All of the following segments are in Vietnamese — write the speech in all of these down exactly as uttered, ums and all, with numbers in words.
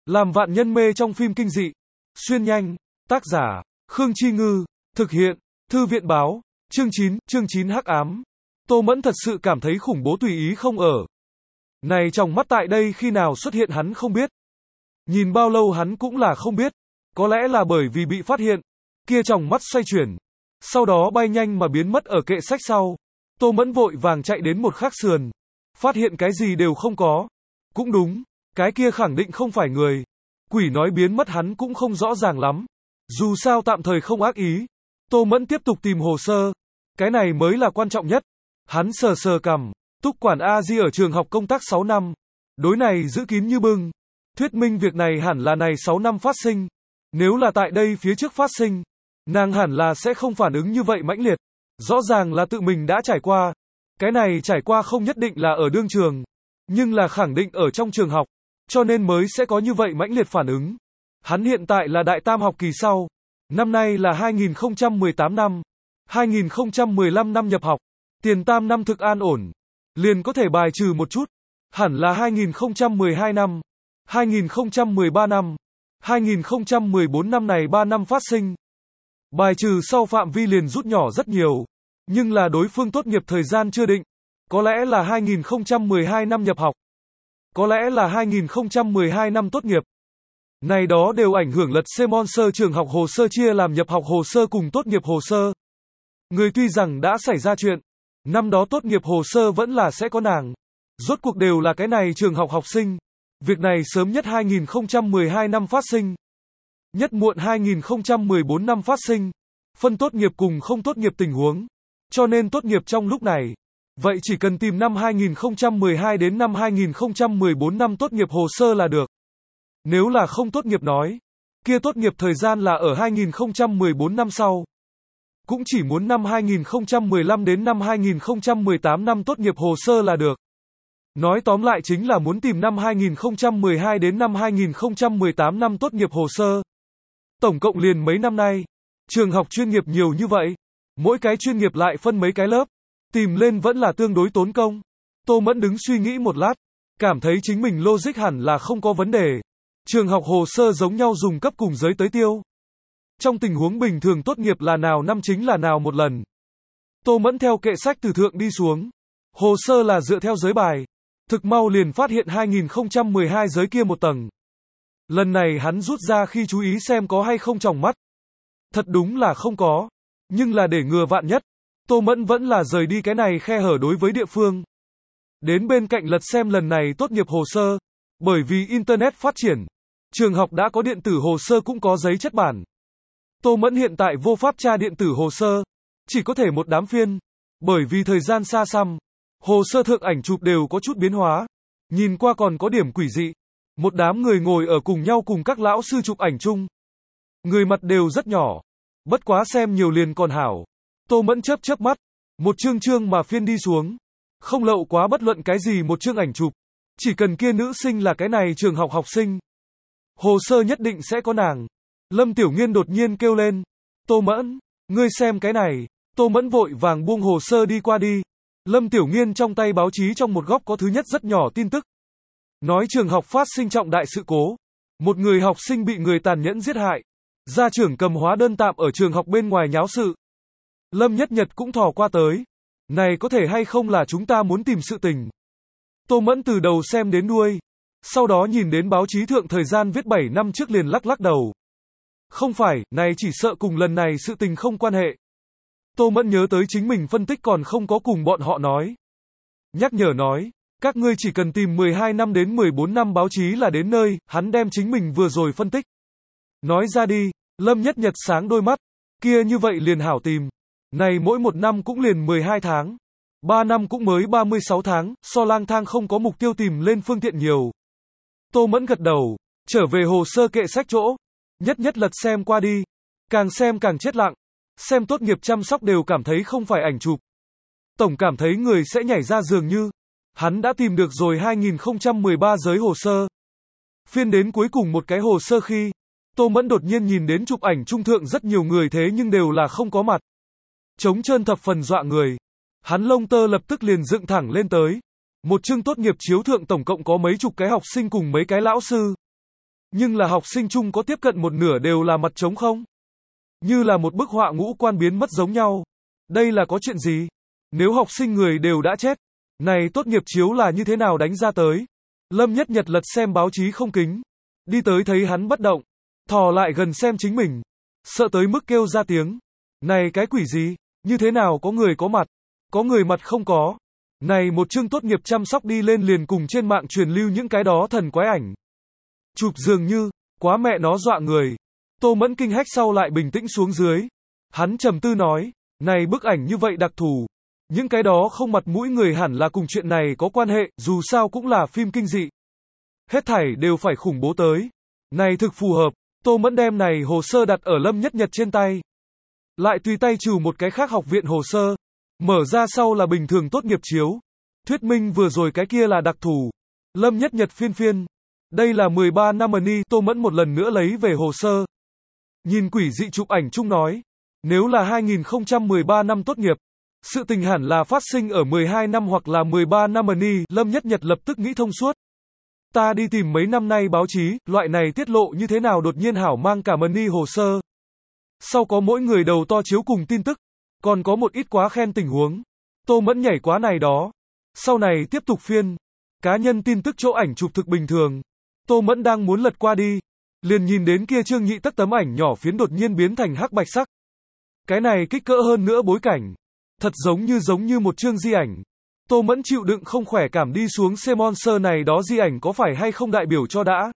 Làm vạn nhân mê trong phim kinh dị. Xuyên nhanh. Tác giả, Khương Chi Ngư. Thực hiện, Thư viện báo. Chương chín, chương chín hắc ám. Tô Mẫn thật sự cảm thấy khủng bố tùy ý không ở. Này trong mắt tại đây khi nào xuất hiện hắn không biết. Nhìn bao lâu hắn cũng là không biết. Có lẽ là bởi vì bị phát hiện. Kia trong mắt xoay chuyển. Sau đó bay nhanh mà biến mất ở kệ sách sau. Tô Mẫn vội vàng chạy đến một khắc sườn. Phát hiện cái gì đều không có. Cũng đúng. Cái kia khẳng định không phải người. Quỷ nói biến mất hắn cũng không rõ ràng lắm. Dù sao tạm thời không ác ý. Tô Mẫn tiếp tục tìm hồ sơ. Cái này mới là quan trọng nhất. Hắn sờ sờ cằm. Túc quản A Di ở trường học công tác sáu năm. Đối này giữ kín như bưng. Thuyết minh việc này hẳn là này sáu năm phát sinh. Nếu là tại đây phía trước phát sinh, nàng hẳn là sẽ không phản ứng như vậy mãnh liệt. Rõ ràng là tự mình đã trải qua. Cái này trải qua không nhất định là ở đương trường, nhưng là khẳng định ở trong trường học, cho nên mới sẽ có như vậy mãnh liệt phản ứng. Hắn hiện tại là đại tam học kỳ sau. Năm nay là hai nghìn không trăm mười tám năm. hai nghìn không trăm mười lăm năm nhập học. Tiền tam năm thực an ổn. Liền có thể bài trừ một chút. Hẳn là hai nghìn không trăm mười hai năm. hai nghìn không trăm mười ba năm. hai nghìn không trăm mười bốn năm này ba năm phát sinh. Bài trừ sau phạm vi liền rút nhỏ rất nhiều. Nhưng là đối phương tốt nghiệp thời gian chưa định. Có lẽ là hai nghìn không trăm mười hai năm nhập học. Có lẽ là hai nghìn không trăm mười hai năm tốt nghiệp. Này đó đều ảnh hưởng lật xem sơ trường học hồ sơ chia làm nhập học hồ sơ cùng tốt nghiệp hồ sơ. Người tuy rằng đã xảy ra chuyện, năm đó tốt nghiệp hồ sơ vẫn là sẽ có nàng. Rốt cuộc đều là cái này trường học học sinh. Việc này sớm nhất hai nghìn không trăm mười hai năm phát sinh. Nhất muộn hai nghìn không trăm mười bốn năm phát sinh. Phân tốt nghiệp cùng không tốt nghiệp tình huống. Cho nên tốt nghiệp trong lúc này. Vậy chỉ cần tìm năm hai nghìn không trăm mười hai đến năm hai nghìn không trăm mười bốn năm tốt nghiệp hồ sơ là được. Nếu là không tốt nghiệp nói, kia tốt nghiệp thời gian là ở hai nghìn không trăm mười bốn năm sau. Cũng chỉ muốn năm hai nghìn không trăm mười lăm đến năm hai nghìn không trăm mười tám năm tốt nghiệp hồ sơ là được. Nói tóm lại chính là muốn tìm năm hai nghìn không trăm mười hai đến năm hai nghìn không trăm mười tám năm tốt nghiệp hồ sơ. Tổng cộng liền mấy năm nay, trường học chuyên nghiệp nhiều như vậy, mỗi cái chuyên nghiệp lại phân mấy cái lớp, tìm lên vẫn là tương đối tốn công. Tô Mẫn đứng suy nghĩ một lát, cảm thấy chính mình logic hẳn là không có vấn đề. Trường học hồ sơ giống nhau dùng cấp cùng giới tới tiêu. Trong tình huống bình thường tốt nghiệp là nào năm chính là nào một lần. Tô Mẫn theo kệ sách từ thượng đi xuống. Hồ sơ là dựa theo giới bài. Thực mau liền phát hiện hai nghìn không trăm mười hai giới kia một tầng. Lần này hắn rút ra khi chú ý xem có hay không tròng mắt. Thật đúng là không có. Nhưng là để ngừa vạn nhất, Tô Mẫn vẫn là rời đi cái này khe hở đối với địa phương. Đến bên cạnh lật xem lần này tốt nghiệp hồ sơ. Bởi vì Internet phát triển, trường học đã có điện tử hồ sơ cũng có giấy chất bản. Tô Mẫn hiện tại vô pháp tra điện tử hồ sơ, chỉ có thể một đám phiên. Bởi vì thời gian xa xăm, hồ sơ thượng ảnh chụp đều có chút biến hóa. Nhìn qua còn có điểm quỷ dị. Một đám người ngồi ở cùng nhau cùng các lão sư chụp ảnh chung. Người mặt đều rất nhỏ. Bất quá xem nhiều liền còn hảo. Tô Mẫn chớp chớp mắt. Một chương chương mà phiên đi xuống. Không lậu quá bất luận cái gì một chương ảnh chụp. Chỉ cần kia nữ sinh là cái này trường học học sinh. Hồ sơ nhất định sẽ có nàng. Lâm Tiểu Nghiên đột nhiên kêu lên. Tô Mẫn, ngươi xem cái này. Tô Mẫn vội vàng buông hồ sơ đi qua đi. Lâm Tiểu Nghiên trong tay báo chí trong một góc có thứ nhất rất nhỏ tin tức. Nói trường học phát sinh trọng đại sự cố. Một người học sinh bị người tàn nhẫn giết hại. Gia trưởng cầm hóa đơn tạm ở trường học bên ngoài nháo sự. Lâm Nhất Nhật cũng thò qua tới. Này có thể hay không là chúng ta muốn tìm sự tình. Tô Mẫn từ đầu xem đến đuôi. Sau đó nhìn đến báo chí thượng thời gian viết bảy năm trước liền lắc lắc đầu. Không phải, này chỉ sợ cùng lần này sự tình không quan hệ. Tô Mẫn nhớ tới chính mình phân tích còn không có cùng bọn họ nói. Nhắc nhở nói, các ngươi chỉ cần tìm mười hai năm đến mười bốn năm báo chí là đến nơi, hắn đem chính mình vừa rồi phân tích. Nói ra đi, Lâm Nhất Nhật sáng đôi mắt, kia như vậy liền hảo tìm. Này mỗi một năm cũng liền mười hai tháng. ba năm cũng mới ba mươi sáu tháng, so lang thang không có mục tiêu tìm lên phương tiện nhiều. Tô Mẫn gật đầu, trở về hồ sơ kệ sách chỗ. Nhất nhất lật xem qua đi. Càng xem càng chết lặng. Xem tốt nghiệp chăm sóc đều cảm thấy không phải ảnh chụp. Tổng cảm thấy người sẽ nhảy ra dường như. Hắn đã tìm được rồi hai nghìn không trăm mười ba giới hồ sơ. Phiên đến cuối cùng một cái hồ sơ khi, Tô Mẫn đột nhiên nhìn đến chụp ảnh trung thượng rất nhiều người thế nhưng đều là không có mặt. Trống trơn thập phần dọa người. Hắn lông tơ lập tức liền dựng thẳng lên tới. Một chương tốt nghiệp chiếu thượng tổng cộng có mấy chục cái học sinh cùng mấy cái lão sư. Nhưng là học sinh chung có tiếp cận một nửa đều là mặt trống không? Như là một bức họa ngũ quan biến mất giống nhau. Đây là có chuyện gì? Nếu học sinh người đều đã chết, này tốt nghiệp chiếu là như thế nào đánh ra tới? Lâm Nhất Nhật lật xem báo chí không kính. Đi tới thấy hắn bất động. Thò lại gần xem chính mình. Sợ tới mức kêu ra tiếng. Này cái quỷ gì? Như thế nào có người có mặt? Có người mặt không có. Này một chương tốt nghiệp chăm sóc đi lên liền cùng trên mạng truyền lưu những cái đó thần quái ảnh. Chụp dường như, quá mẹ nó dọa người. Tô Mẫn kinh hách sau lại bình tĩnh xuống dưới. Hắn trầm tư nói, này bức ảnh như vậy đặc thù. Những cái đó không mặt mũi người hẳn là cùng chuyện này có quan hệ, dù sao cũng là phim kinh dị. Hết thảy đều phải khủng bố tới. Này thực phù hợp, Tô Mẫn đem này hồ sơ đặt ở Lâm Nhất Nhật trên tay. Lại tùy tay trừ một cái khác học viện hồ sơ. Mở ra sau là bình thường tốt nghiệp chiếu. Thuyết minh vừa rồi cái kia là đặc thù. Lâm Nhất Nhật phiên phiên. Đây là mười ba năm ni, Tô Mẫn một lần nữa lấy về hồ sơ. Nhìn quỷ dị chụp ảnh chung nói. Nếu là hai nghìn không trăm mười ba năm tốt nghiệp, sự tình hẳn là phát sinh ở mười hai năm hoặc là mười ba năm ni, Lâm Nhất Nhật lập tức nghĩ thông suốt. Ta đi tìm mấy năm nay báo chí, loại này tiết lộ như thế nào đột nhiên hảo mang cả ni hồ sơ. Sau có mỗi người đầu to chiếu cùng tin tức, còn có một ít quá khen tình huống. Tô Mẫn nhảy quá này đó. Sau này tiếp tục phiên. Cá nhân tin tức chỗ ảnh chụp thực bình thường. Tô Mẫn đang muốn lật qua đi. Liền nhìn đến kia Trương Nhị Tắc tấm ảnh nhỏ phiến đột nhiên biến thành hắc bạch sắc. Cái này kích cỡ hơn nữa bối cảnh. Thật giống như giống như một chương di ảnh. Tô Mẫn chịu đựng không khỏe cảm đi xuống xem monster này đó di ảnh có phải hay không đại biểu cho đã.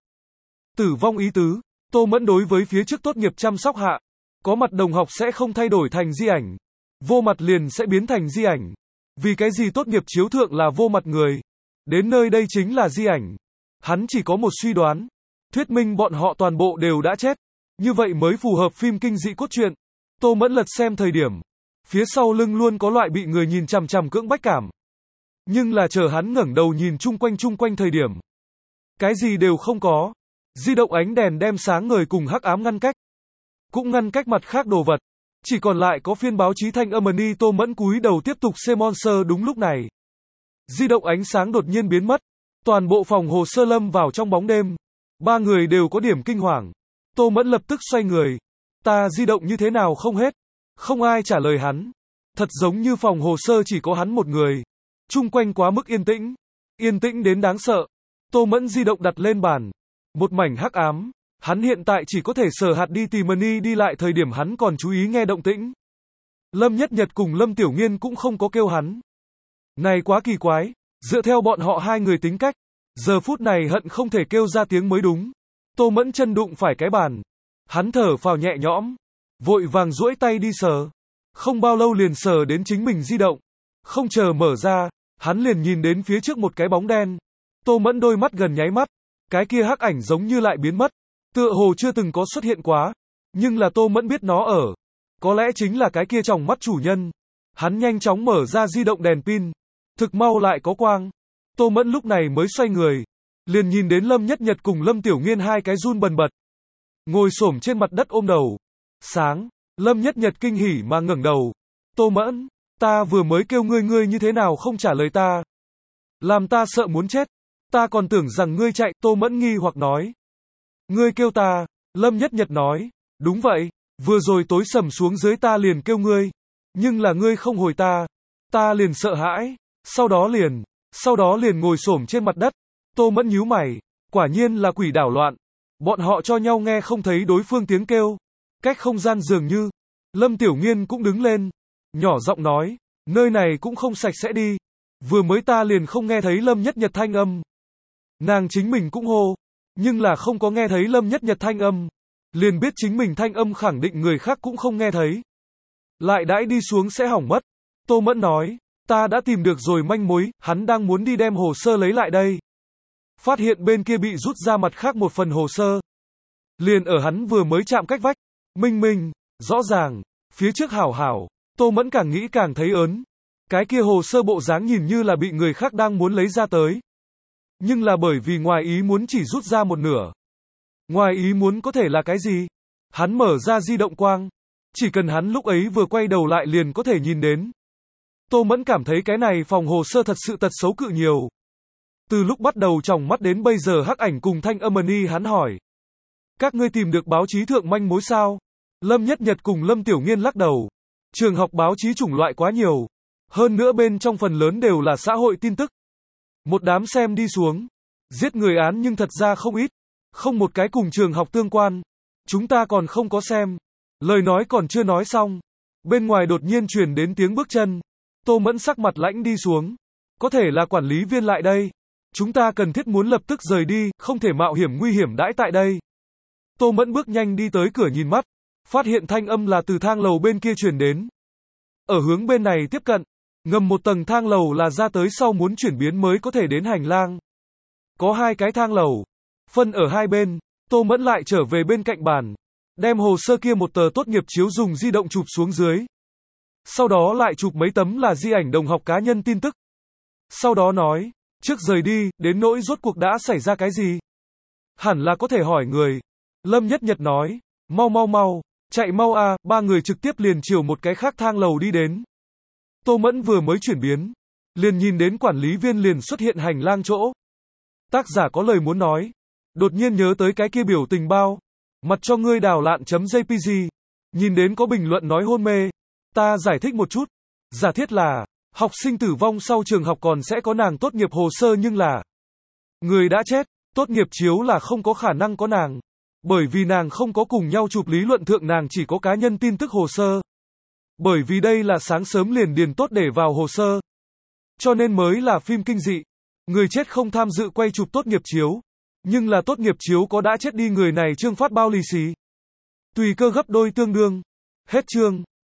Tử vong ý tứ. Tô Mẫn đối với phía trước tốt nghiệp chăm sóc hạ. Có mặt đồng học sẽ không thay đổi thành di ảnh. Vô mặt liền sẽ biến thành di ảnh. Vì cái gì tốt nghiệp chiếu thượng là vô mặt người. Đến nơi đây chính là di ảnh. Hắn chỉ có một suy đoán. Thuyết minh bọn họ toàn bộ đều đã chết. Như vậy mới phù hợp phim kinh dị cốt truyện. Tô Mẫn lật xem thời điểm. Phía sau lưng luôn có loại bị người nhìn chằm chằm cưỡng bách cảm. Nhưng là chờ hắn ngẩng đầu nhìn chung quanh chung quanh thời điểm. Cái gì đều không có. Di động ánh đèn đem sáng ngời cùng hắc ám ngăn cách. Cũng ngăn cách mặt khác đồ vật. Chỉ còn lại có phiên báo chí thanh âm ni. Tô Mẫn cúi đầu tiếp tục xem monster đúng lúc này. Di động ánh sáng đột nhiên biến mất. Toàn bộ phòng hồ sơ lâm vào trong bóng đêm. Ba người đều có điểm kinh hoàng. Tô Mẫn lập tức xoay người. Ta di động như thế nào không hết. Không ai trả lời hắn. Thật giống như phòng hồ sơ chỉ có hắn một người. Chung quanh quá mức yên tĩnh. Yên tĩnh đến đáng sợ. Tô Mẫn di động đặt lên bàn. Một mảnh hắc ám. Hắn hiện tại chỉ có thể sờ hạt đi tìm ni đi lại thời điểm hắn còn chú ý nghe động tĩnh. Lâm Nhất Nhật cùng Lâm Tiểu Nghiên cũng không có kêu hắn. Này quá kỳ quái. Dựa theo bọn họ hai người tính cách. Giờ phút này hận không thể kêu ra tiếng mới đúng. Tô Mẫn chân đụng phải cái bàn. Hắn thở phào nhẹ nhõm. Vội vàng duỗi tay đi sờ. Không bao lâu liền sờ đến chính mình di động. Không chờ mở ra, hắn liền nhìn đến phía trước một cái bóng đen. Tô Mẫn đôi mắt gần nháy mắt. Cái kia hắc ảnh giống như lại biến mất. Tựa hồ chưa từng có xuất hiện quá. Nhưng là Tô Mẫn biết nó ở. Có lẽ chính là cái kia tròng mắt chủ nhân. Hắn nhanh chóng mở ra di động đèn pin. Thực mau lại có quang. Tô Mẫn lúc này mới xoay người. Liền nhìn đến Lâm Nhất Nhật cùng Lâm Tiểu Nghiên hai cái run bần bật. Ngồi xổm trên mặt đất ôm đầu. Sáng. Lâm Nhất Nhật kinh hỉ mà ngẩng đầu. Tô Mẫn. Ta vừa mới kêu ngươi ngươi như thế nào không trả lời ta. Làm ta sợ muốn chết. Ta còn tưởng rằng ngươi chạy. Tô Mẫn nghi hoặc nói. Ngươi kêu ta. Lâm Nhất Nhật nói. Đúng vậy. Vừa rồi tối sầm xuống dưới ta liền kêu ngươi. Nhưng là ngươi không hồi ta. Ta liền sợ hãi. Sau đó liền. Sau đó liền ngồi xổm trên mặt đất. Tô Mẫn nhíu mày. Quả nhiên là quỷ đảo loạn. Bọn họ cho nhau nghe không thấy đối phương tiếng kêu. Cách không gian dường như. Lâm Tiểu Nghiên cũng đứng lên. Nhỏ giọng nói. Nơi này cũng không sạch sẽ đi. Vừa mới ta liền không nghe thấy Lâm Nhất Nhật thanh âm. Nàng chính mình cũng hô. Nhưng là không có nghe thấy Lâm Nhất Nhật thanh âm. Liền biết chính mình thanh âm khẳng định người khác cũng không nghe thấy. Lại đãi đi xuống sẽ hỏng mất. Tô Mẫn nói. Ta đã tìm được rồi manh mối. Hắn đang muốn đi đem hồ sơ lấy lại đây. Phát hiện bên kia bị rút ra mặt khác một phần hồ sơ. Liền ở hắn vừa mới chạm cách vách. Minh minh. Rõ ràng. Phía trước hảo hảo. Tô Mẫn càng nghĩ càng thấy ớn. Cái kia hồ sơ bộ dáng nhìn như là bị người khác đang muốn lấy ra tới. Nhưng là bởi vì ngoài ý muốn chỉ rút ra một nửa. Ngoài ý muốn có thể là cái gì? Hắn mở ra di động quang. Chỉ cần hắn lúc ấy vừa quay đầu lại liền có thể nhìn đến. Tô Mẫn cảm thấy cái này phòng hồ sơ thật sự tật xấu cự nhiều. Từ lúc bắt đầu tròng mắt đến bây giờ hắc ảnh cùng thanh âm ni hắn hỏi. Các ngươi tìm được báo chí thượng manh mối sao? Lâm Nhất Nhật cùng Lâm Tiểu Nghiên lắc đầu. Trường học báo chí chủng loại quá nhiều. Hơn nữa bên trong phần lớn đều là xã hội tin tức. Một đám xem đi xuống. Giết người án nhưng thật ra không ít. Không một cái cùng trường học tương quan. Chúng ta còn không có xem. Lời nói còn chưa nói xong. Bên ngoài đột nhiên truyền đến tiếng bước chân. Tô Mẫn sắc mặt lãnh đi xuống. Có thể là quản lý viên lại đây. Chúng ta cần thiết muốn lập tức rời đi, không thể mạo hiểm nguy hiểm đãi tại đây. Tô Mẫn bước nhanh đi tới cửa nhìn mắt. Phát hiện thanh âm là từ thang lầu bên kia truyền đến. Ở hướng bên này tiếp cận. Ngầm một tầng thang lầu là ra tới sau muốn chuyển biến mới có thể đến hành lang. Có hai cái thang lầu. Phân ở hai bên. Tô Mẫn lại trở về bên cạnh bàn. Đem hồ sơ kia một tờ tốt nghiệp chiếu dùng di động chụp xuống dưới. Sau đó lại chụp mấy tấm là di ảnh đồng học cá nhân tin tức. Sau đó nói, trước rời đi, đến nỗi rốt cuộc đã xảy ra cái gì? Hẳn là có thể hỏi người. Lâm Nhất Nhật nói, mau mau mau, chạy mau a, ba người trực tiếp liền chiều một cái khác thang lầu đi đến. Tô Mẫn vừa mới chuyển biến, liền nhìn đến quản lý viên liền xuất hiện hành lang chỗ. Tác giả có lời muốn nói, đột nhiên nhớ tới cái kia biểu tình bao. Mặt cho ngươi đào lạn.jpg. Nhìn đến có bình luận nói hôn mê. Ta giải thích một chút. Giả thiết là, học sinh tử vong sau trường học còn sẽ có nàng tốt nghiệp hồ sơ nhưng là người đã chết, tốt nghiệp chiếu là không có khả năng có nàng. Bởi vì nàng không có cùng nhau chụp lý luận thượng nàng chỉ có cá nhân tin tức hồ sơ. Bởi vì đây là sáng sớm liền điền tốt để vào hồ sơ. Cho nên mới là phim kinh dị. Người chết không tham dự quay chụp tốt nghiệp chiếu. Nhưng là tốt nghiệp chiếu có đã chết đi người này trương phát bao lì xì. Tùy cơ gấp đôi tương đương. Hết chương.